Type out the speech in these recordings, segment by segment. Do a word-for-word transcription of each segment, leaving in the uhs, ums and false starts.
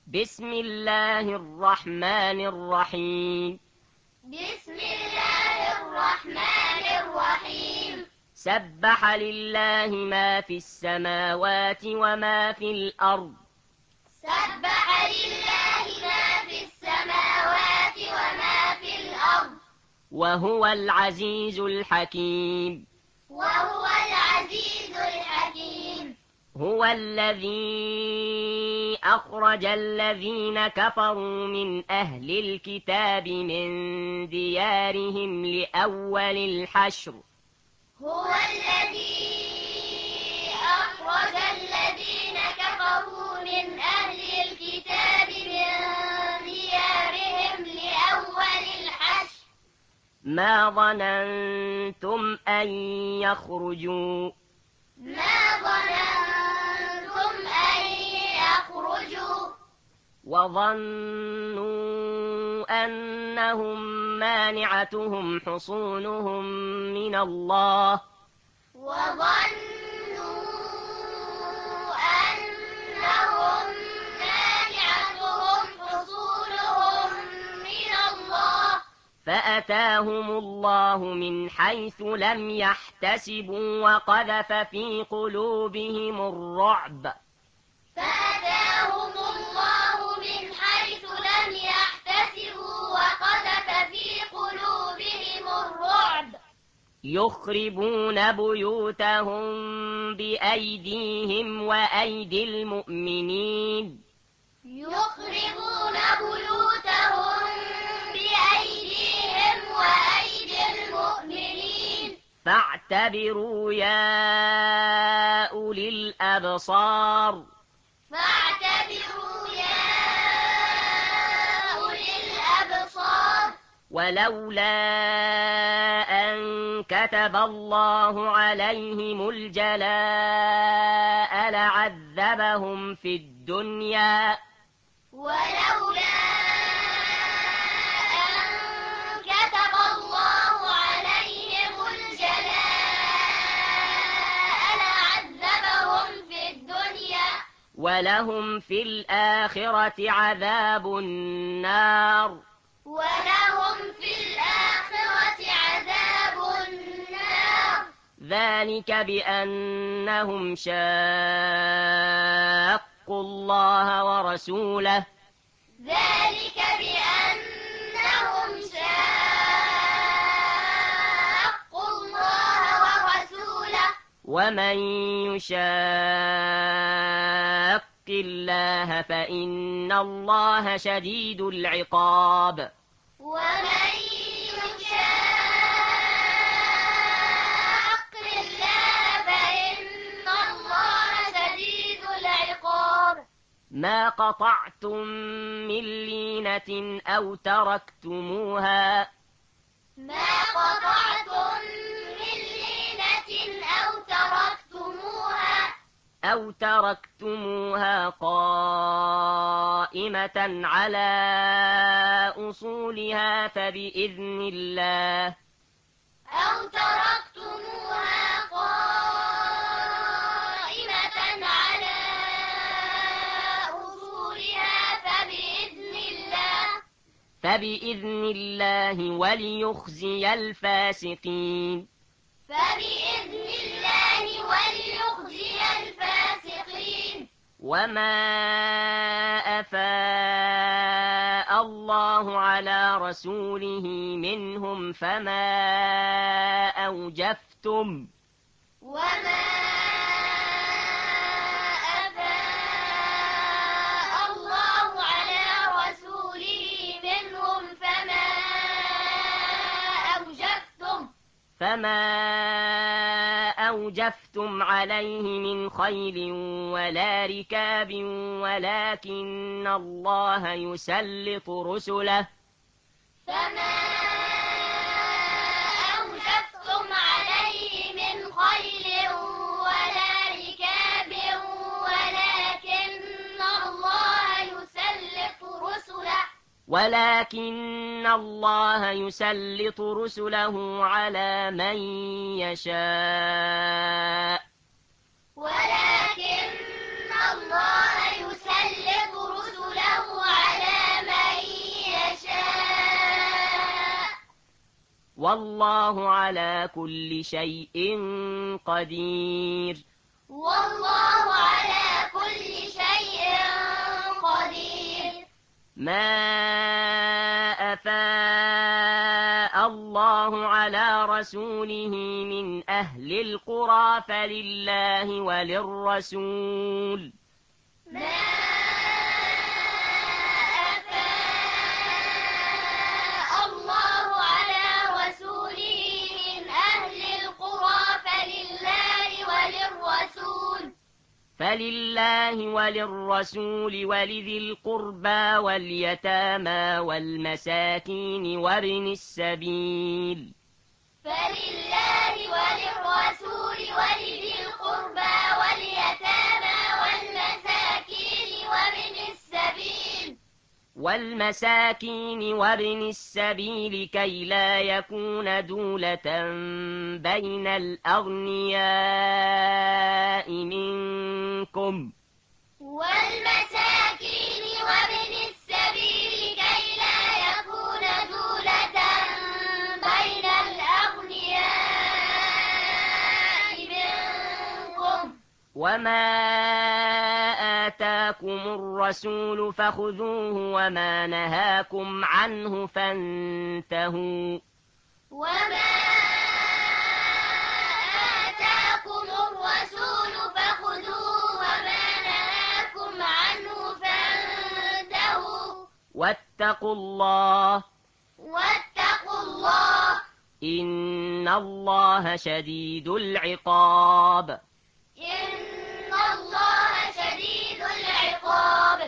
بسم الله الرحمن الرحيم بسم الله الرحمن الرحيم سبح لله ما في السماوات وما في الأرض سبح لله ما في السماوات وما في الأرض وهو العزيز الحكيم وهو العزيز الحكيم هو الذي أخرج الذين كفروا من أهل الكتاب من ديارهم لأول الحشر هو الذي أخرج الذين كفروا من أهل الكتاب من ديارهم لأول الحشر ما ظننتم أن يخرجوا ما ظننتم أن يخرجوا وظنوا أنهم مانعتهم حصونهم من الله وظنوا أنهم مانعتهم حصولهم من الله فأتاهم الله من حيث لم يحتسبوا وقذف في قلوبهم الرعب فأتاهم الله من حيث لم يحتسبوا وقذف في قلوبهم الرعب يخربون بيوتهم بأيديهم وأيدي المؤمنين يخربون بيوتهم بأيديهم وأيدي المؤمنين فاعتبروا يا أولي الأبصار فاعتبروا يا أولي الأبصار ولولا أن كتب الله عليهم الجلاء لعذبهم في الدنيا ولولا أن كتب الله عليهم الجلاء لعذبهم في الدنيا ولهم في الآخرة عذاب النار ولهم في الآخرة عذاب النار ذلك بأنهم شاقوا الله ورسوله ذلك بأنهم شاقوا الله ورسوله ومن يشاق الله فإن الله شديد العقاب ومن يشاق الله فإن الله شديد العقاب ما قطعتم من لينة أو تركتموها ما قطعتم من لينة أو تركتموها أو تركتموها قائمة على أصولها فبإذن الله أو تركتموها قائمة على أصولها فبإذن الله فبإذن الله وليخزي الفاسقين فبإذن الله وليخزي الفاسقين وما أفاء الله على رسوله منهم فما أوجفتم وما أفاء الله على رسوله منهم فما أوجفتم فما أوجفتم عليه من خيل ولا ركاب ولكن الله يسلط رسله فما أوجفتم عليه من خيل ولا ركاب ولكن الله يسلط رسله ولكن الله يسلط رسله على من يشاء ولكن الله يسلط رسله والله على كل شيء قدير. والله على كل شيء قدير. ما أفاء الله على رسوله من أهل القرى فلله وللرسول ما أفاء الله على رسوله من أهل القرى فلله وللرسول فلله وللرسول ولذي القربى واليتامى والمساكين وابن السبيل فلله وللرسول ولذي القربى واليتامى والمساكين وابن السبيل والمساكين وابن السبيل كي لا يكون دولة بين الأغنياء منكم والمساكين وابن السبيل كي لا يكون دولة بين الأغنياء منكم وما آتاكم الرسول فخذوه وما نهاكم عنه فانتهوا وما آتاكم الرسول فخذوه وما نهاكم عنه فانتهوا واتقوا الله واتقوا الله إن الله شديد العقاب. إن الله شديد العقاب.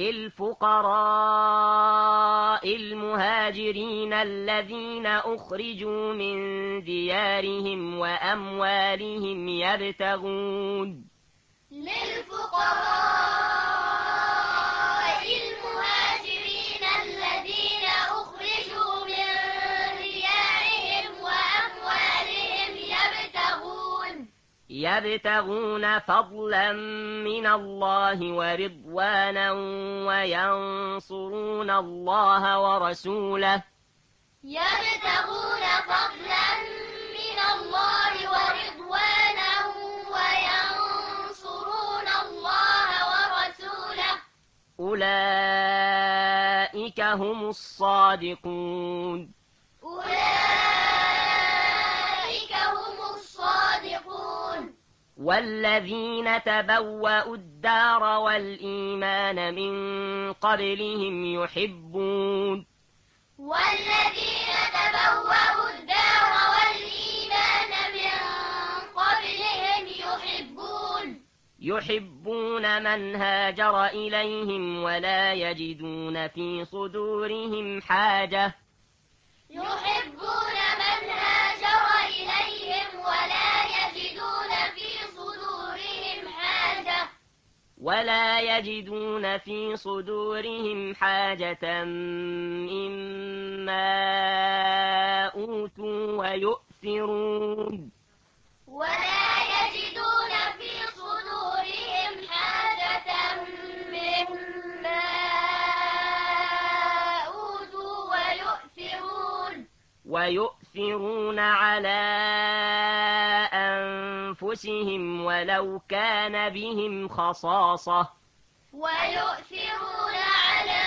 للفقراء المهاجرين الذين أخرجوا من ديارهم وأموالهم يبتغون للفقراء المهاجرين الذين أخرجوا من ديارهم وأموالهم يبتغون يبتغون فضلا من الله ورضوانا وينصرون الله ورسوله يبتغون فضلا من الله ورضوانا وينصرون الله ورسوله أولئك هم الصادقون. أولئك هم الصادقون. والذين تبوأوا الدار والإيمان من قبلهم يحبون والذين تبوأوا الدار والإيمان من قبلهم يحبون يحبون من هاجر إليهم ولا يجدون في صدورهم حاجة يحبون من هاجر إليهم ولا يجدون في صدورهم حاجة ولا يجدون في صدورهم حاجة مما أوتوا ويؤثرون ولا يجدون في صدورهم حاجة مما أوتوا ويؤثرون ويؤثرون على أنفسهم ولو كان بهم خصاصة ويؤثرون على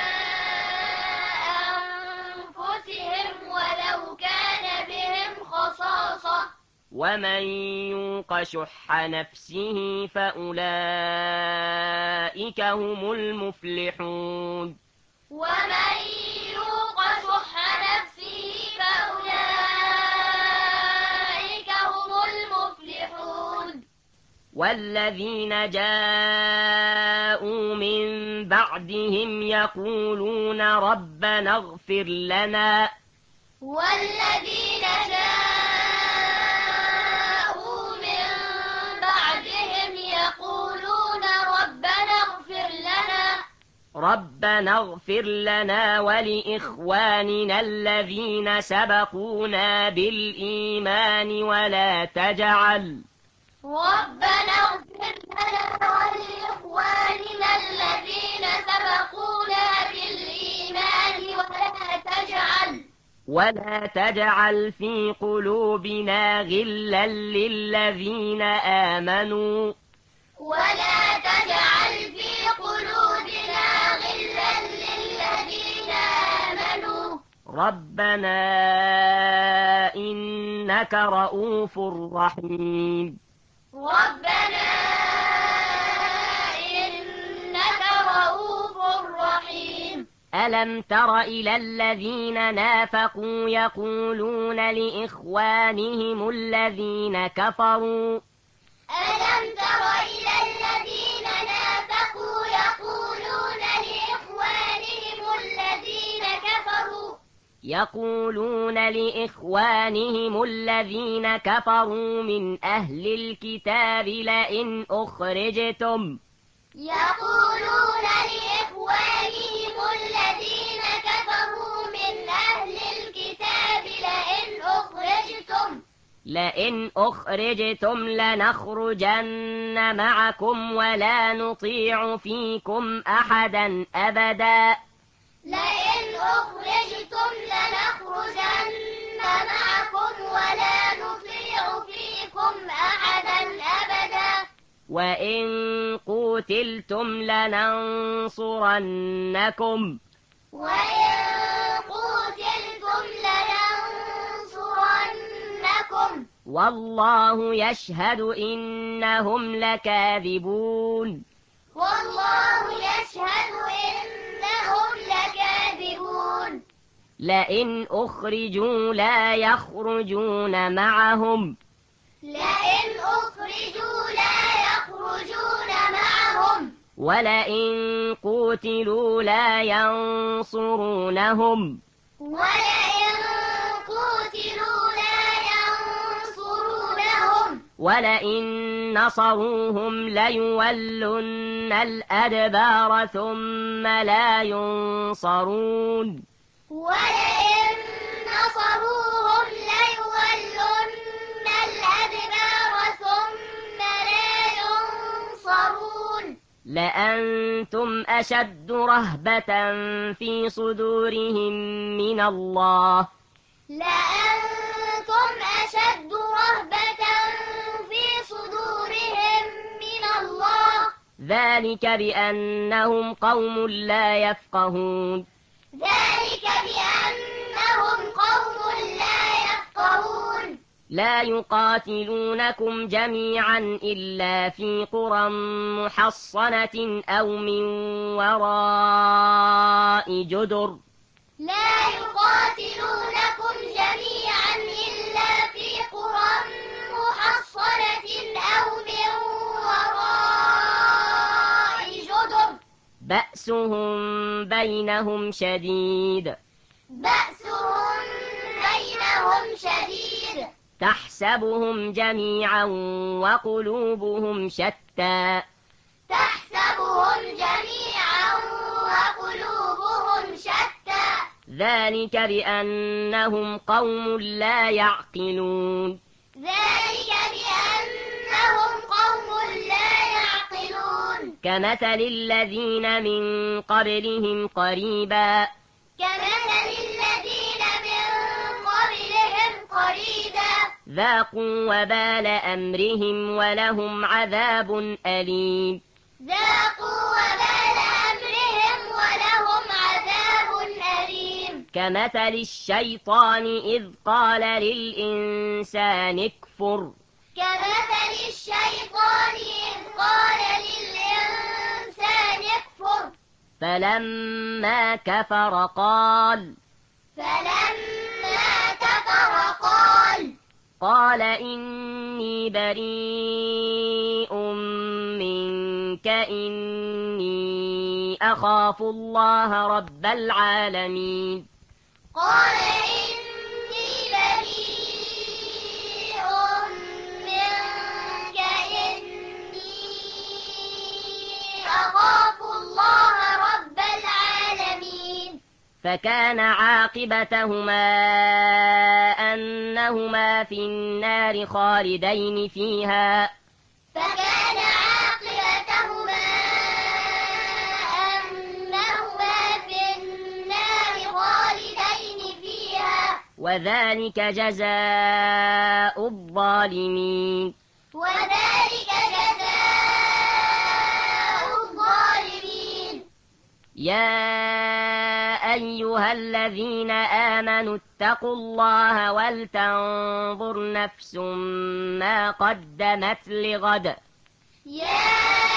أنفسهم ولو كان بهم خصاصة ومن يوق شح نفسه فأولئك هم المفلحون. ومن يوق شح نفسه فأولئك هم المفلحون. والذين جاءوا من بعدهم يقولون ربنا اغفر لنا والذين جاءوا من بعدهم يقولون ربنا اغفر لنا ربنا اغفر لنا ولإخواننا الذين سبقونا بالإيمان ولا تجعل ربنا اغفر لنا ولإخواننا الذين سبقونا بالإيمان ولا تجعل ولا تجعل في قلوبنا غلا للذين آمنوا ولا تجعل في قلوبنا غلا للذين آمنوا ربنا إنك رؤوف رحيم ربنا إنك رؤوف رحيم ألم تر إلى الذين نافقوا يقولون لإخوانهم الذين كفروا ألم تر إلى الذين نافقوا يقولون لإخوانهم الذين كفروا يقولون لإخوانهم الذين كفروا من أهل الكتاب لئن أخرجتم يقولون لإخوانهم الذين كفروا من أهل الكتاب لئن أخرجتم لئن أخرجتم لنخرجن معكم ولا نطيع فيكم أحدا أبدا لئن أخرجتم لنخرجن معكم ولا نطيع فيكم أحدا أبدا وإن قتلتم لننصرنكم وإن قتلتم لننصرنكم والله يشهد إنهم لكاذبون والله يشهد إنهم لكاذبون لئن أخرجوا لا يخرجون معهم لئن أخرجوا لا يخرجون معهم ولئن قتلوا لا ينصرونهم ولئن قتلوا لا ينصرونهم ولئن نصروهم ليولن الأدبار ثم لا ينصرون ولئن نصروهم ليولن الأدبار ثم لا ينصرون لأنتم أشد رهبة في صدورهم من الله لأنتم أشد رهبة في صدورهم من الله ذلك بأنهم قوم لا يفقهون ذلك بأنهم قوم لا يفقهون لا يقاتلونكم جميعا إلا في قرى محصنة أو من وراء جدر لا يقاتلونكم جميعا إلا في قرى محصنة أو من وراء جدر بأسهم بينهم شديد بأسهم بينهم شديد تحسبهم جميعا وقلوبهم شتى تحسبهم جميعا وقلوبهم شتى ذلك بأنهم قوم لا يعقلون ذلك بأنهم قوم لا يعقلون كمثل الذين من قبلهم قريبا كمثل الذين من قبلهم قريبا ذاقوا وبال أمرهم ولهم عذاب أليم ذاقوا وبال أمرهم ولهم عذاب أليم كمثل الشيطان إذ قال للإنسان اكفر كمثل الشيطان إذ قال للإنسان اكفر فلما كفر قال فلما كفر قال قال إني بريء منك إني أخاف الله رب العالمين قال إني بريء منك إني أخاف الله رب العالمين فكان عاقبتهما أنهما في النار خالدين فيها فكان عاقبتهما أنهما في النار خالدين فيها وذلك جزاء الظالمين وذلك جزاء الظالمين يا أيها الذين آمنوا اتقوا الله ولتنظر نفس ما قدمت لغد يا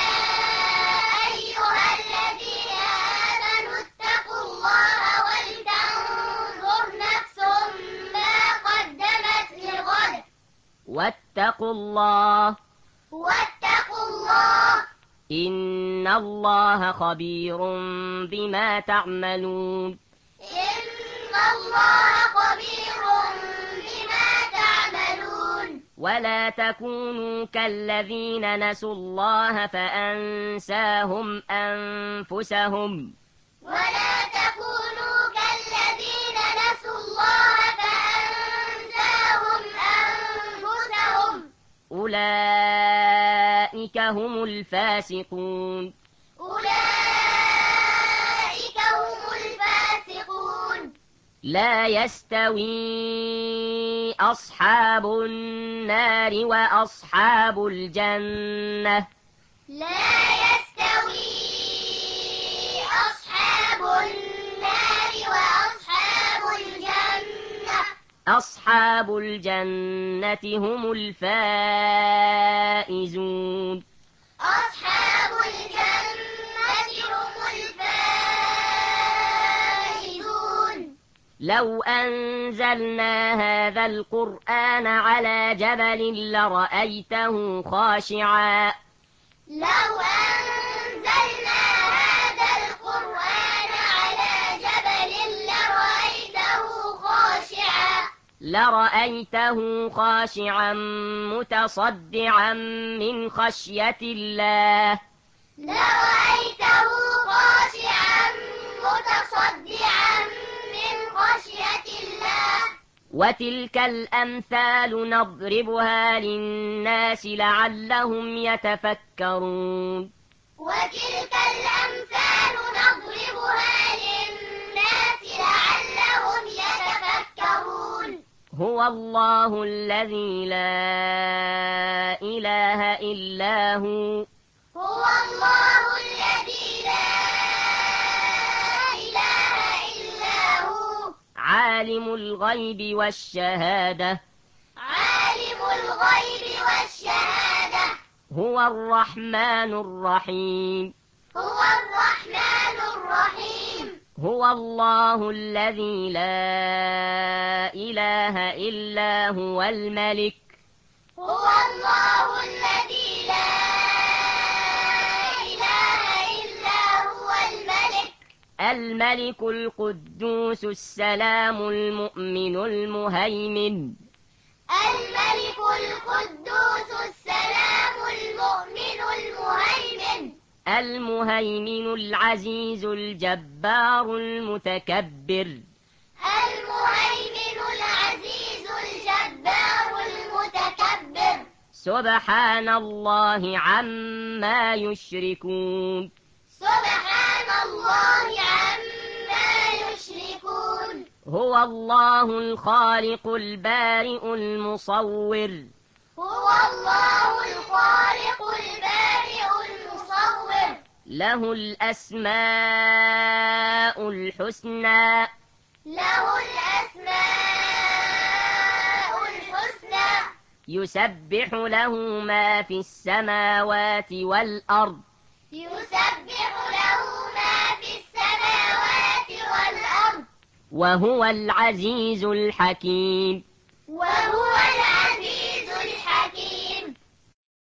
أيها الذين آمنوا اتقوا الله ولتنظر نفس ما قدمت لغد واتقوا الله واتقوا الله إن الله خبير بما تعملون إن الله خبير بما تعملون ولا تكونوا كالذين نسوا الله فأنساهم أنفسهم ولا تكونوا كالذين نسوا الله فأنساهم أنفسهم أولئك هم الفاسقون أولئك هم الفاسقون لا يستوي أصحاب النار وأصحاب الجنة لا يستوي أصحاب النار وأصحاب الجنة أصحاب الجنة هم الفائزون أصحاب الجنة هم الفائزون لو أنزلنا هذا القرآن على جبل لرأيته خاشعا لو أنزلنا هذا القرآن على جبل لرأيته خاشعا لرأيته خاشعا متصدعا من خشية الله لرأيته خاشعا متصدعا من خشية الله وتلك الأمثال نضربها للناس لعلهم يتفكرون وتلك الأمثال نضربها للناس لعلهم يتفكرون هو الله الذي لا إله إلا هو هو الله الذي لا إله إلا هو عالم الغيب والشهادة عالم الغيب والشهادة هو الرحمن الرحيم هو الرحمن الرحيم هو الله الذي لا إله إلا هو الملك هو الله الذي لا إله إلا هو الملك الملك القدوس السلام المؤمن المهيمن الملك القدوس السلام المؤمن المهيمن المهيمن العزيز الجبار المتكبر المهيمن العزيز الجبار المتكبر سبحان الله عما يشركون سبحان الله عما يشركون هو الله الخالق البارئ المصور هو الله الخالق البارئ المصور له الأسماء الحسنى له الأسماء الحسنى يسبح له ما في السماوات والأرض يسبح له ما في السماوات والأرض وهو العزيز الحكيم وهو